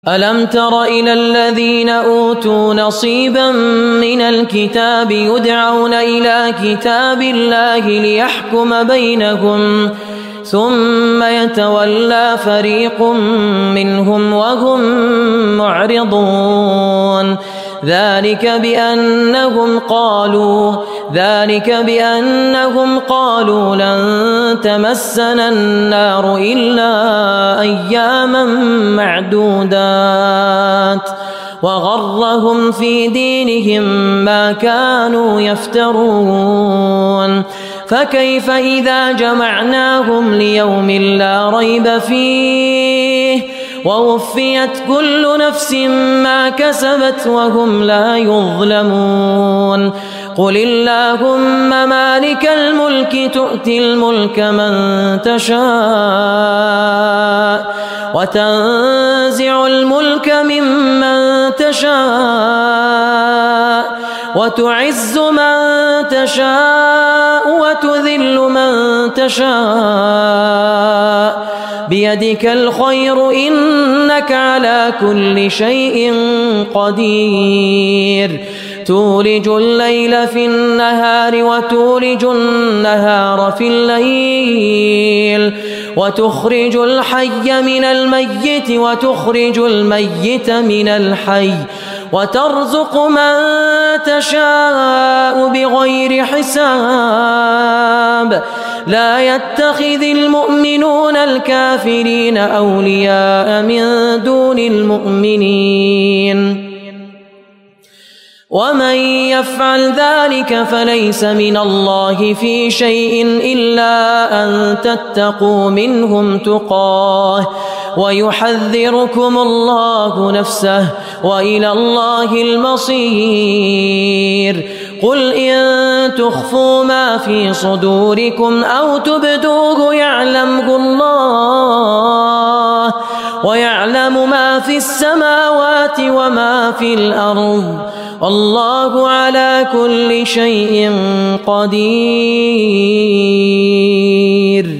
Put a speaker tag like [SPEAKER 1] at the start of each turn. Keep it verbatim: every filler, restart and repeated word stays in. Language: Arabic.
[SPEAKER 1] ألم تر إلى الذين أوتوا نصيبا من الكتاب يدعون إلى كتاب الله ليحكم بينهم ثم يتولى فريق منهم وهم معرضون ذلك بأنهم قالوا ذلك بأنهم قالوا لن تمسنا النار إلا أياما معدودات وغرهم في دينهم ما كانوا يفترون فكيف إذا جمعناهم ليوم لا ريب فيه ووفيت كل نفس ما كسبت وهم لا يظلمون قل اللهم مالك الملك تؤتي الملك من تشاء وتنزع الملك ممن تشاء وتعز من تشاء وتذل من تشاء بيدك الخير إنك على كل شيء قدير تولج الليل في النهار وتولج النهار في الليل وتخرج الحي من الميت وتخرج الميت من الحي وترزق من تشاء بغير حساب لا يتخذ المؤمنون الكافرين أولياء من دون المؤمنين ومن يفعل ذلك فليس من الله في شيء إلا أن تتقوا منهم تقاه ويحذركم الله نفسه وإلى الله المصير قل إن تخفوا ما في صدوركم أو تبدوه يعلمه الله ويعلم ما في السماوات وما في الأرض والله على كل شيء قدير